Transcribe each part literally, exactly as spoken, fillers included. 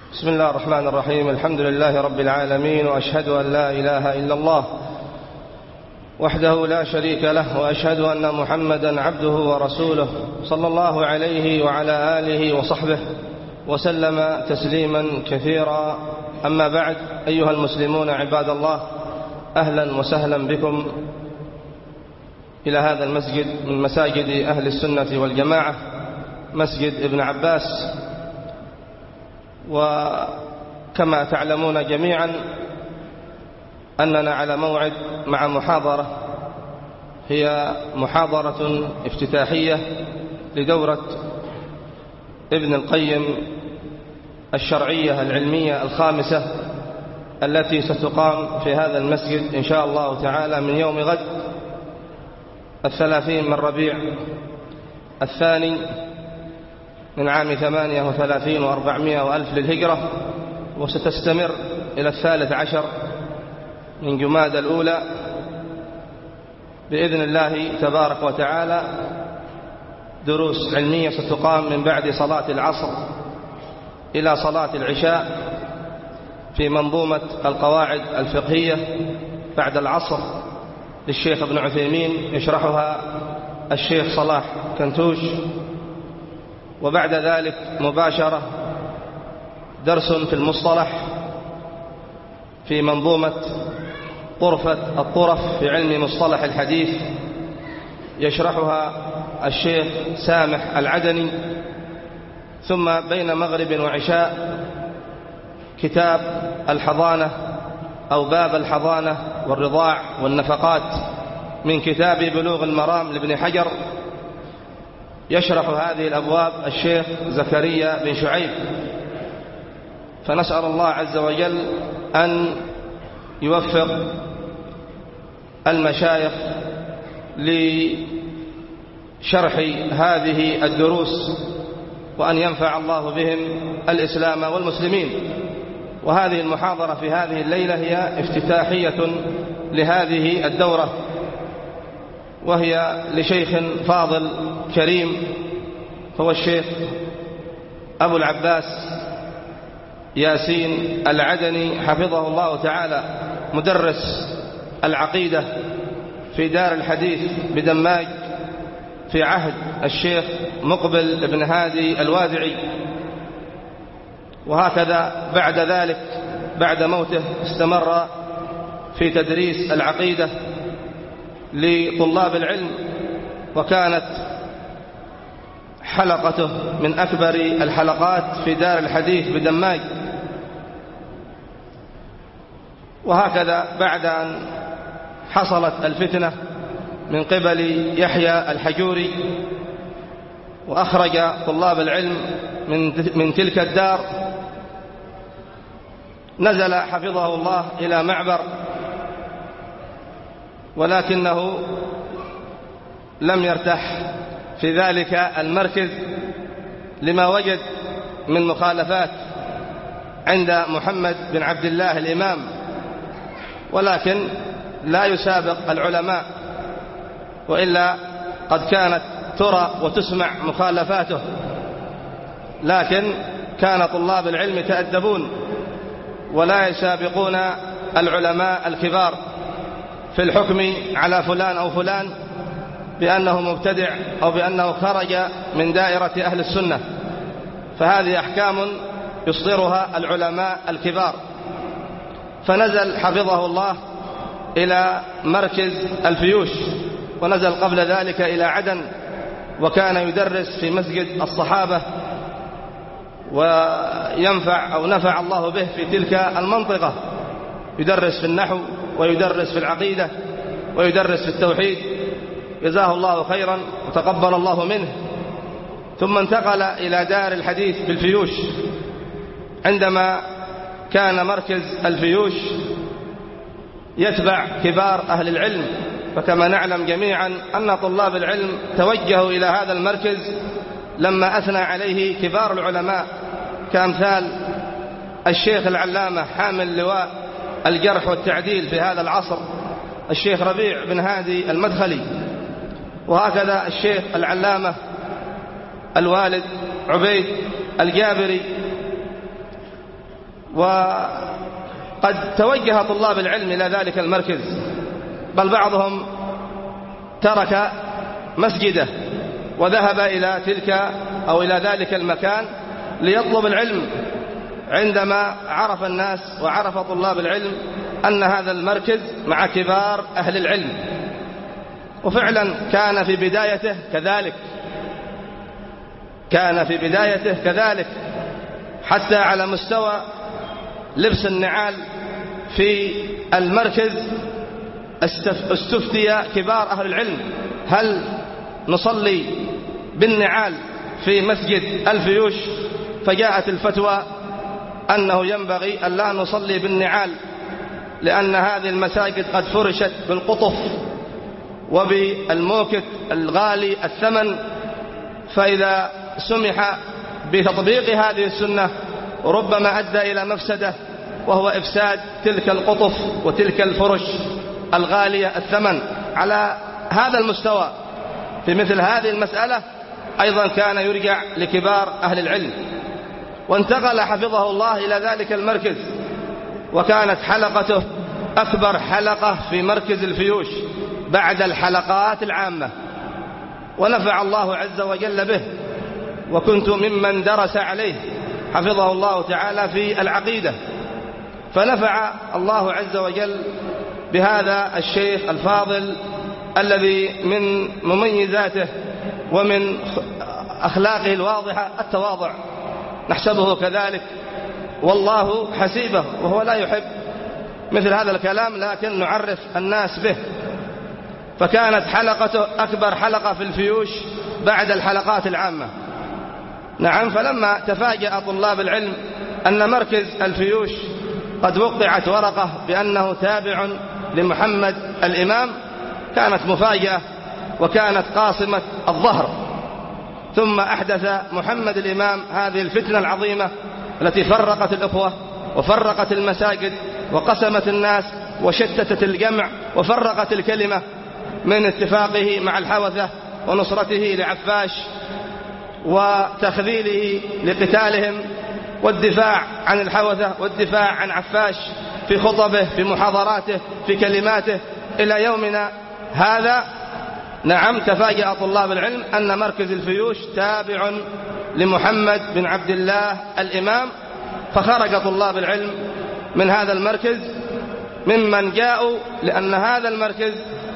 بسم الله الرحمن الرحيم. الحمد لله رب العالمين، وأشهد أن لا إله إلا الله وحده لا شريك له، وأشهد أن محمدا عبده ورسوله صلى الله عليه وعلى آله وصحبه وسلم تسليما كثيرا. أما بعد، أيها المسلمون عباد الله، أهلا وسهلا بكم إلى هذا المسجد من مساجد أهل السنة والجماعة، مسجد ابن عباس. وكما تعلمون جميعا أننا على موعد مع محاضرة، هي محاضرة افتتاحية لدورة ابن القيم الشرعية العلمية الخامسة، التي ستقام في هذا المسجد إن شاء الله تعالى من يوم غد الثلاثين من ربيع الثاني من عام ثمانية وثلاثين وأربعمائة وألف للهجرة، وستستمر إلى الثالث عشر من جمادى الأولى بإذن الله تبارك وتعالى. دروس علمية ستقام من بعد صلاة العصر إلى صلاة العشاء في منظومة القواعد الفقهية بعد العصر للشيخ ابن عثيمين، يشرحها الشيخ صلاح كنتوش. وبعد ذلك مباشرة درس في المصطلح في منظومة طرفة الطرف في علم مصطلح الحديث، يشرحها الشيخ سامح العدني. ثم بين مغرب وعشاء كتاب الحضانة أو باب الحضانة والرضاع والنفقات من كتاب بلوغ المرام لابن حجر، يشرح هذه الأبواب الشيخ زكريا بن شعيب. فنسأل الله عز وجل أن يوفق المشايخ لشرح هذه الدروس، وأن ينفع الله بهم الإسلام والمسلمين. وهذه المحاضرة في هذه الليلة هي افتتاحية لهذه الدورة، وهي لشيخ فاضل كريم، هو الشيخ أبو العباس ياسين العدني حفظه الله تعالى، مدرس العقيدة في دار الحديث بدماج في عهد الشيخ مقبل بن هادي الوادعي. وهكذا بعد ذلك بعد موته استمر في تدريس العقيدة لطلاب العلم، وكانت حلقته من أكبر الحلقات في دار الحديث بدماج. وهكذا بعد أن حصلت الفتنة من قبل يحيى الحجوري وأخرج طلاب العلم من تلك الدار، نزل حفظه الله إلى معبر، ولكنه لم يرتاح في ذلك المركز لما وجد من مخالفات عند محمد بن عبد الله الإمام، ولكن لا يسابق العلماء، وإلا قد كانت ترى وتسمع مخالفاته. لكن كان طلاب العلم يتأدبون ولا يسابقون العلماء الكبار في الحكم على فلان أو فلان بأنه مبتدع أو بأنه خرج من دائرة أهل السنة، فهذه أحكام يصدرها العلماء الكبار. فنزل حفظه الله إلى مركز الفيوش، ونزل قبل ذلك إلى عدن، وكان يدرس في مسجد الصحابة، وينفع أو نفع الله به في تلك المنطقة، يدرس في النحو ويدرس في العقيدة ويدرس في التوحيد، جزاه الله خيرا وتقبل الله منه. ثم انتقل إلى دار الحديث بالفيوش، عندما كان مركز الفيوش يتبع كبار أهل العلم، فكما نعلم جميعا أن طلاب العلم توجهوا إلى هذا المركز لما أثنى عليه كبار العلماء كأمثال الشيخ العلامة حامل لواء الجرح والتعديل في هذا العصر الشيخ ربيع بن هادي المدخلي، وهكذا الشيخ العلامة الوالد عبيد الجابري، وقد توجه طلاب العلم إلى ذلك المركز، بل بعضهم ترك مسجده وذهب إلى تلك أو إلى ذلك المكان ليطلب العلم، عندما عرف الناس وعرف طلاب العلم أن هذا المركز مع كبار أهل العلم. وفعلا كان في بدايته كذلك كان في بدايته كذلك حتى على مستوى لبس النعال في المركز استفتي كبار أهل العلم هل نصلي بالنعال في مسجد الفيوش، فجاءت الفتوى أنه ينبغي أن لا نصلي بالنعال، لأن هذه المساجد قد فرشت بالقطف وبالموكت الغالي الثمن، فإذا سمح بتطبيق هذه السنة ربما أدى إلى مفسدة، وهو إفساد تلك القطف وتلك الفرش الغالية الثمن. على هذا المستوى في مثل هذه المسألة أيضا كان يرجع لكبار أهل العلم، وانتقل حفظه الله إلى ذلك المركز، وكانت حلقته أكبر حلقة في مركز الفيوش بعد الحلقات العامة، ونفع الله عز وجل به، وكنت ممن درس عليه حفظه الله تعالى في العقيدة، فنفع الله عز وجل بهذا الشيخ الفاضل الذي من مميزاته ومن أخلاقه الواضحة التواضع، نحسبه كذلك والله حسيبه، وهو لا يحب مثل هذا الكلام، لكن نعرف الناس به. فكانت حلقته أكبر حلقة في الفيوش بعد الحلقات العامة. نعم، فلما تفاجأ طلاب العلم أن مركز الفيوش قد وقعت ورقة بأنه تابع لمحمد الإمام، كانت مفاجأة وكانت قاصمة الظهر. ثم أحدث محمد الإمام هذه الفتنة العظيمة التي فرقت الأخوة وفرقت المساجد وقسمت الناس وشتتت الجمع وفرقت الكلمة، من اتفاقه مع الحوثة ونصرته لعفاش وتخذيله لقتالهم والدفاع عن الحوثة والدفاع عن عفاش في خطبه في محاضراته في كلماته إلى يومنا هذا. نعم، تفاجأ طلاب العلم أن مركز الفيوش تابع لمحمد بن عبد الله الإمام، فخرج طلاب العلم من هذا المركز ممن جاءوا، لأن هذا المركز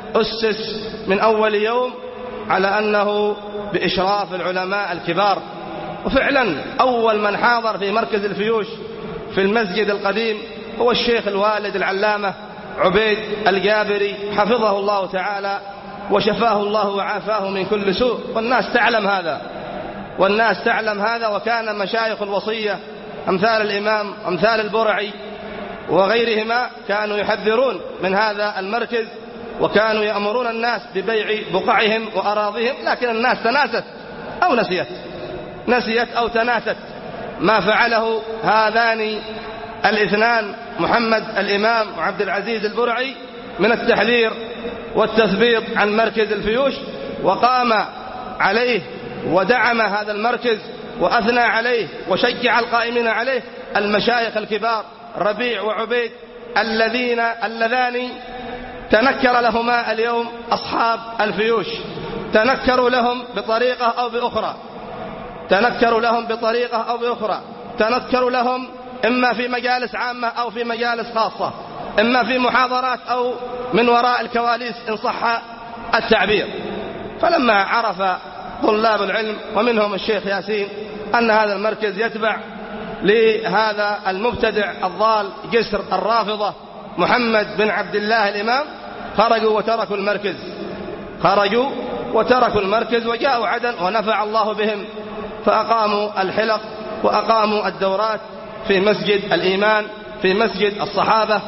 أسس من أول يوم على أنه بإشراف العلماء الكبار. وفعلا أول من حاضر في مركز الفيوش في المسجد القديم هو الشيخ الوالد العلامة عبيد الجابري حفظه الله تعالى وشفاه الله وعافاه من كل سوء، والناس تعلم هذا والناس تعلم هذا وكان مشايخ الوصية أمثال الإمام أمثال البرعي وغيرهما كانوا يحذرون من هذا المركز، وكانوا يأمرون الناس ببيع بقعهم وأراضيهم، لكن الناس تناست أو نسيت نسيت أو تناست ما فعله هذان الاثنان محمد الإمام وعبد العزيز البرعي من التحذير والتثبيط عن مركز الفيوش، وقام عليه ودعم هذا المركز وأثنى عليه وشجع القائمين عليه المشايخ الكبار ربيع وعبيد الذين اللذان تنكر لهما اليوم أصحاب الفيوش، تنكروا لهم بطريقة أو بأخرى تنكروا لهم بطريقة أو بأخرى تنكروا لهم إما في مجالس عامة أو في مجالس خاصة، إما في محاضرات أو من وراء الكواليس إن صح التعبير. فلما عرف طلاب العلم ومنهم الشيخ ياسين أن هذا المركز يتبع لهذا المبتدع الضال جسر الرافضة محمد بن عبد الله الإمام، خرجوا وتركوا المركز خرجوا وتركوا المركز وجاءوا عدن، ونفع الله بهم فأقاموا الحلق وأقاموا الدورات في مسجد الإيمان في مسجد الصحابة.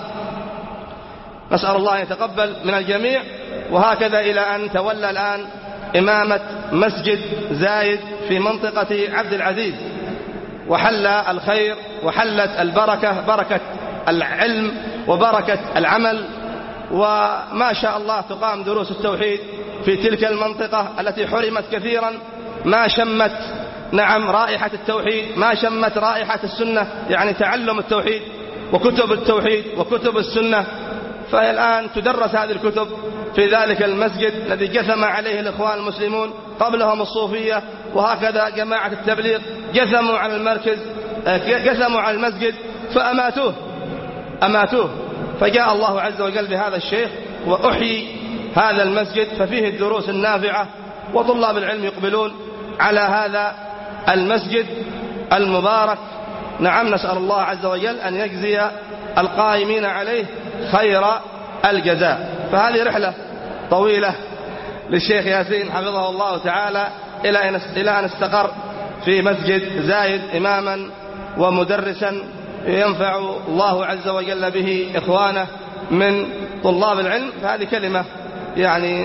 نسأل الله أن يتقبل من الجميع. وهكذا إلى أن تولى الآن إمامة مسجد زايد في منطقة عبد العزيز، وحل الخير وحلت البركة، بركة العلم وبركة العمل، وما شاء الله تقام دروس التوحيد في تلك المنطقة التي حرمت كثيرا، ما شمت نعم رائحة التوحيد، ما شمت رائحة السنة، يعني تعلم التوحيد وكتب التوحيد وكتب السنة. فالآن تدرس هذه الكتب في ذلك المسجد الذي جثم عليه الإخوان المسلمون، قبلهم الصوفية، وهكذا جماعة التبليغ جثموا على المركز، جثموا على المسجد فأماتوه أماتوه فجاء الله عز وجل بهذا الشيخ وأحيي هذا المسجد، ففيه الدروس النافعة وطلاب العلم يقبلون على هذا المسجد المبارك. نعم نسأل الله عز وجل أن يجزي القائمين عليه خير الجزاء. فهذه رحلة طويلة للشيخ ياسين حفظه الله تعالى إلى أن استقر في مسجد زايد إماما ومدرسا ينفع الله عز وجل به إخوانه من طلاب العلم. فهذه كلمة يعني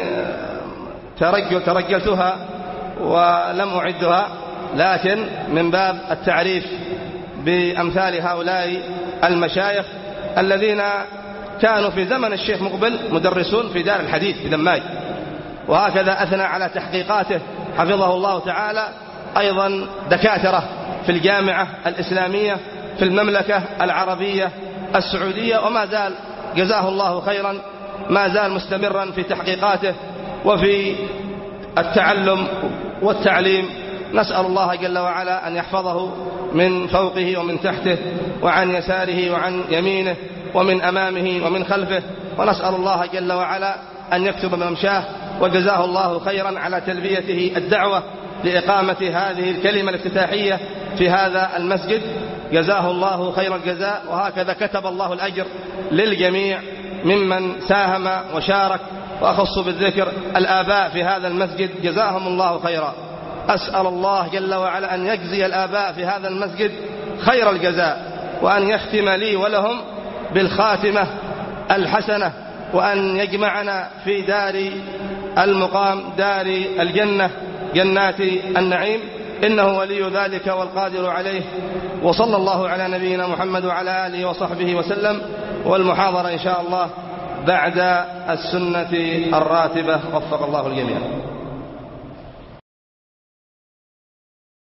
ترجل ترجلتها ولم أعدها، لكن من باب التعريف بأمثال هؤلاء المشايخ الذين كانوا في زمن الشيخ مقبل مدرسون في دار الحديث في دماج، وهكذا أثنى على تحقيقاته حفظه الله تعالى أيضا دكاترة في الجامعة الإسلامية في المملكة العربية السعودية، وما زال جزاه الله خيرا ما زال مستمرا في تحقيقاته وفي التعلم والتعليم. نسأل الله جل وعلا أن يحفظه من فوقه ومن تحته وعن يساره وعن يمينه ومن أمامه ومن خلفه، ونسأل الله جل وعلا أن يكتب ممشاه، وجزاه الله خيرا على تلبيته الدعوة لإقامة هذه الكلمة الافتتاحية في هذا المسجد، جزاه الله خير الجزاء. وهكذا كتب الله الأجر للجميع ممن ساهم وشارك، وأخص بالذكر الآباء في هذا المسجد جزاهم الله خيرا. أسأل الله جل وعلا أن يجزي الآباء في هذا المسجد خير الجزاء، وأن يختم لي ولهم بالخاتمة الحسنة، وأن يجمعنا في دار المقام دار الجنة جنات النعيم، إنه ولي ذلك والقادر عليه. وصلى الله على نبينا محمد وعلى آله وصحبه وسلم. والمحاضرة إن شاء الله بعد السنة الراتبة، وفق الله الجميع.